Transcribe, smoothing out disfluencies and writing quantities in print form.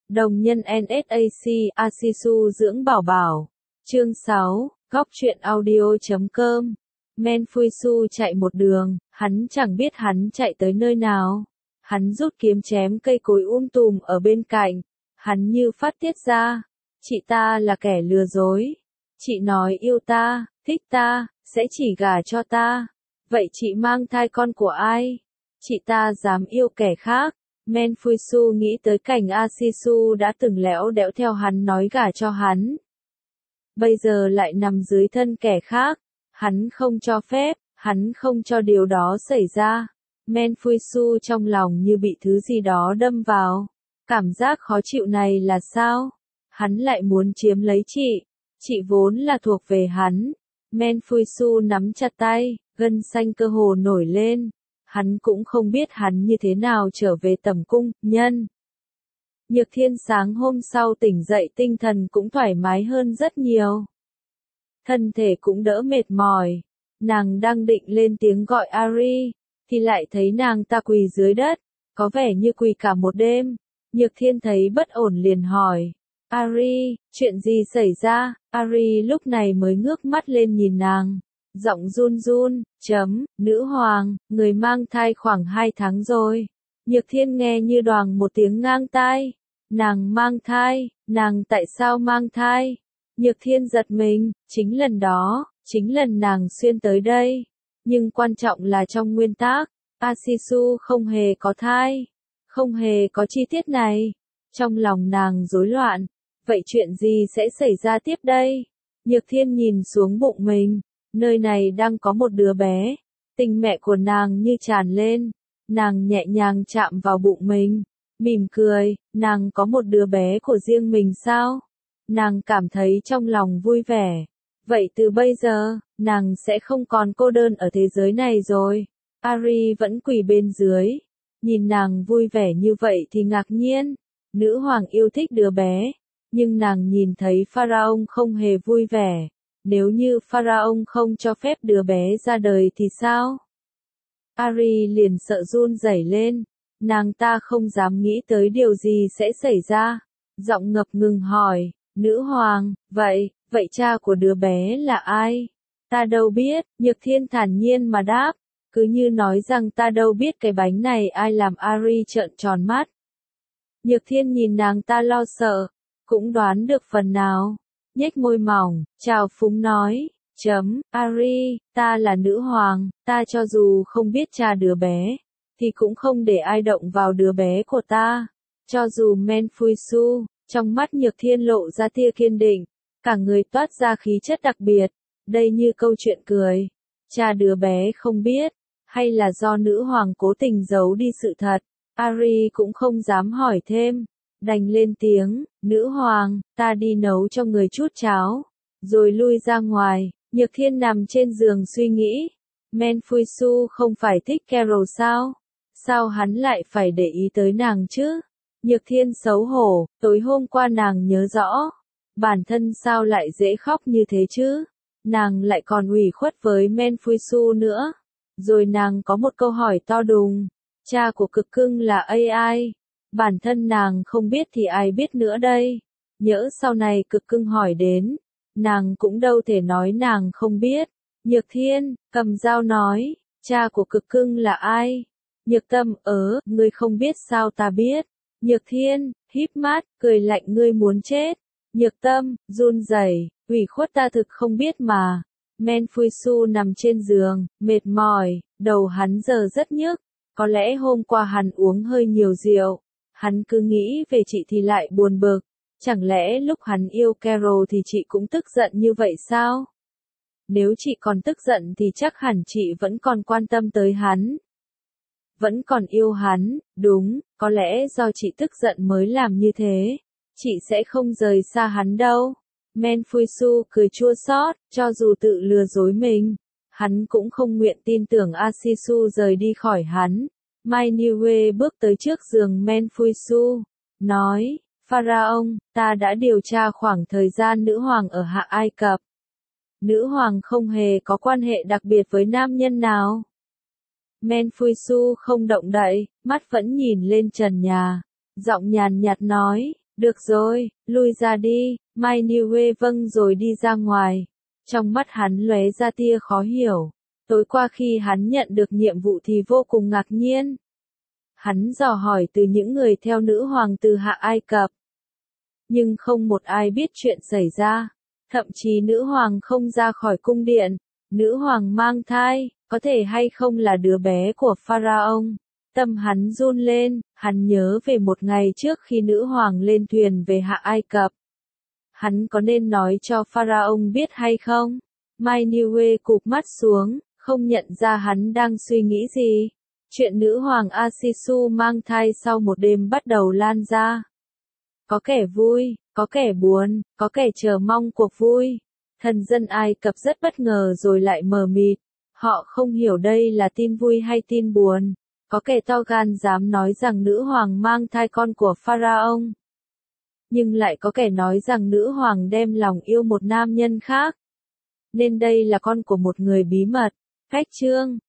Đồng nhân NSAC, Asisu dưỡng bảo bảo. Chương 6, góc truyện audio.com. Menfuisu chạy một đường, hắn chẳng biết hắn chạy tới nơi nào. Hắn rút kiếm chém cây cối tùm ở bên cạnh. Hắn như phát tiết ra. Chị ta là kẻ lừa dối. Chị nói yêu ta, thích ta, sẽ chỉ gả cho ta. Vậy chị mang thai con của ai? Chị ta dám yêu kẻ khác. Menfuisu nghĩ tới cảnh Asisu đã từng lẽo đẽo theo hắn nói gả cho hắn. Bây giờ lại nằm dưới thân kẻ khác. Hắn không cho phép, hắn không cho điều đó xảy ra. Menfuisu trong lòng như bị thứ gì đó đâm vào. Cảm giác khó chịu này là sao? Hắn lại muốn chiếm lấy chị. Chị vốn là thuộc về hắn. Menfuisu nắm chặt tay, gân xanh cơ hồ nổi lên. Hắn cũng không biết hắn như thế nào trở về tẩm cung, nhân. Nhược Thiên sáng hôm sau tỉnh dậy tinh thần cũng thoải mái hơn rất nhiều. Thân thể cũng đỡ mệt mỏi. Nàng đang định lên tiếng gọi Ari, thì lại thấy nàng ta quỳ dưới đất, có vẻ như quỳ cả một đêm. Nhược Thiên thấy bất ổn liền hỏi, Ari, chuyện gì xảy ra? Ari lúc này mới ngước mắt lên nhìn nàng. Giọng run run, nữ hoàng, người mang thai khoảng 2 tháng rồi. Nhược Thiên nghe như đoàng một tiếng ngang tai. Nàng mang thai, nàng tại sao mang thai? Nhược Thiên giật mình, chính lần đó, chính lần nàng xuyên tới đây. Nhưng quan trọng là trong nguyên tắc, Asisu không hề có thai, không hề có chi tiết này. Trong lòng nàng rối loạn, vậy chuyện gì sẽ xảy ra tiếp đây? Nhược Thiên nhìn xuống bụng mình. Nơi này đang có một đứa bé. Tình mẹ của nàng như tràn lên. Nàng nhẹ nhàng chạm vào bụng mình. Mỉm cười, nàng có một đứa bé của riêng mình sao? Nàng cảm thấy trong lòng vui vẻ. Vậy từ bây giờ, nàng sẽ không còn cô đơn ở thế giới này rồi. Ari vẫn quỳ bên dưới. Nhìn nàng vui vẻ như vậy thì ngạc nhiên. Nữ hoàng yêu thích đứa bé. Nhưng nàng nhìn thấy Pharaoh không hề vui vẻ. Nếu như Pharaoh không cho phép đứa bé ra đời thì sao? Ari liền sợ run rẩy lên. Nàng ta không dám nghĩ tới điều gì sẽ xảy ra. Giọng ngập ngừng hỏi, nữ hoàng, vậy cha của đứa bé là ai? Ta đâu biết, Nhược Thiên thản nhiên mà đáp. Cứ như nói rằng ta đâu biết cái bánh này ai làm. Ari trợn tròn mắt. Nhược Thiên nhìn nàng ta lo sợ, cũng đoán được phần nào. Nhếch môi mỏng, chào phúng nói, Ari, ta là nữ hoàng, ta cho dù không biết cha đứa bé, thì cũng không để ai động vào đứa bé của ta. Cho dù Menfuisu, trong mắt Nhược Thiên lộ ra tia kiên định, cả người toát ra khí chất đặc biệt. Đây như câu chuyện cười. Cha đứa bé không biết, hay là do nữ hoàng cố tình giấu đi sự thật. Ari cũng không dám hỏi thêm. Đành lên tiếng, nữ hoàng, ta đi nấu cho người chút cháo. Rồi lui ra ngoài. Nhược Thiên nằm trên giường suy nghĩ. Menfuisu không phải thích Carol sao? Sao hắn lại phải để ý tới nàng chứ? Nhược Thiên xấu hổ, tối hôm qua nàng nhớ rõ. Bản thân sao lại dễ khóc như thế chứ? Nàng lại còn ủy khuất với Menfuisu nữa. Rồi nàng có một câu hỏi to đùng. Cha của Cực Cưng là AI. Bản thân nàng không biết thì ai biết nữa đây. Nhỡ sau này Cực Cưng hỏi đến, nàng cũng đâu thể nói nàng không biết. Nhược Thiên, cầm dao nói, cha của Cực Cưng là ai? Nhược Tâm, ngươi không biết sao ta biết? Nhược Thiên, híp mắt, cười lạnh, ngươi muốn chết. Nhược Tâm, run rẩy, ủy khuất, ta thực không biết mà. Menfuisu nằm trên giường, mệt mỏi, đầu hắn giờ rất nhức. Có lẽ hôm qua hắn uống hơi nhiều rượu. Hắn cứ nghĩ về chị thì lại buồn bực. Chẳng lẽ lúc hắn yêu Carol thì chị cũng tức giận như vậy sao? Nếu chị còn tức giận thì chắc hẳn chị vẫn còn quan tâm tới hắn. Vẫn còn yêu hắn, đúng, có lẽ do chị tức giận mới làm như thế. Chị sẽ không rời xa hắn đâu. Menfuisu cười chua xót, cho dù tự lừa dối mình, hắn cũng không nguyện tin tưởng Asisu rời đi khỏi hắn. Mai Niue bước tới trước giường Menfuisu, nói, Pharaoh, ta đã điều tra khoảng thời gian nữ hoàng ở Hạ Ai Cập. Nữ hoàng không hề có quan hệ đặc biệt với nam nhân nào. Menfuisu không động đậy, mắt vẫn nhìn lên trần nhà. Giọng nhàn nhạt nói, Được rồi, lui ra đi, Mai Niue vâng rồi đi ra ngoài. Trong mắt hắn lóe ra tia khó hiểu. Tối qua khi hắn nhận được nhiệm vụ thì vô cùng ngạc nhiên. Hắn dò hỏi từ những người theo nữ hoàng từ Hạ Ai Cập. Nhưng không một ai biết chuyện xảy ra. Thậm chí nữ hoàng không ra khỏi cung điện. Nữ hoàng mang thai, có thể hay không là đứa bé của Pharaoh. Tâm hắn run lên, hắn nhớ về một ngày trước khi nữ hoàng lên thuyền về Hạ Ai Cập. Hắn có nên nói cho Pharaoh biết hay không? Mai Niue cụp mắt xuống, không nhận ra hắn đang suy nghĩ gì. Chuyện nữ hoàng Asisu mang thai sau một đêm bắt đầu lan ra. Có kẻ vui, có kẻ buồn, có kẻ chờ mong cuộc vui. Thần dân Ai Cập rất bất ngờ rồi lại mờ mịt. Họ không hiểu đây là tin vui hay tin buồn. Có kẻ to gan dám nói rằng nữ hoàng mang thai con của Pharaoh. Nhưng lại có kẻ nói rằng nữ hoàng đem lòng yêu một nam nhân khác. Nên đây là con của một người bí mật. Cách chương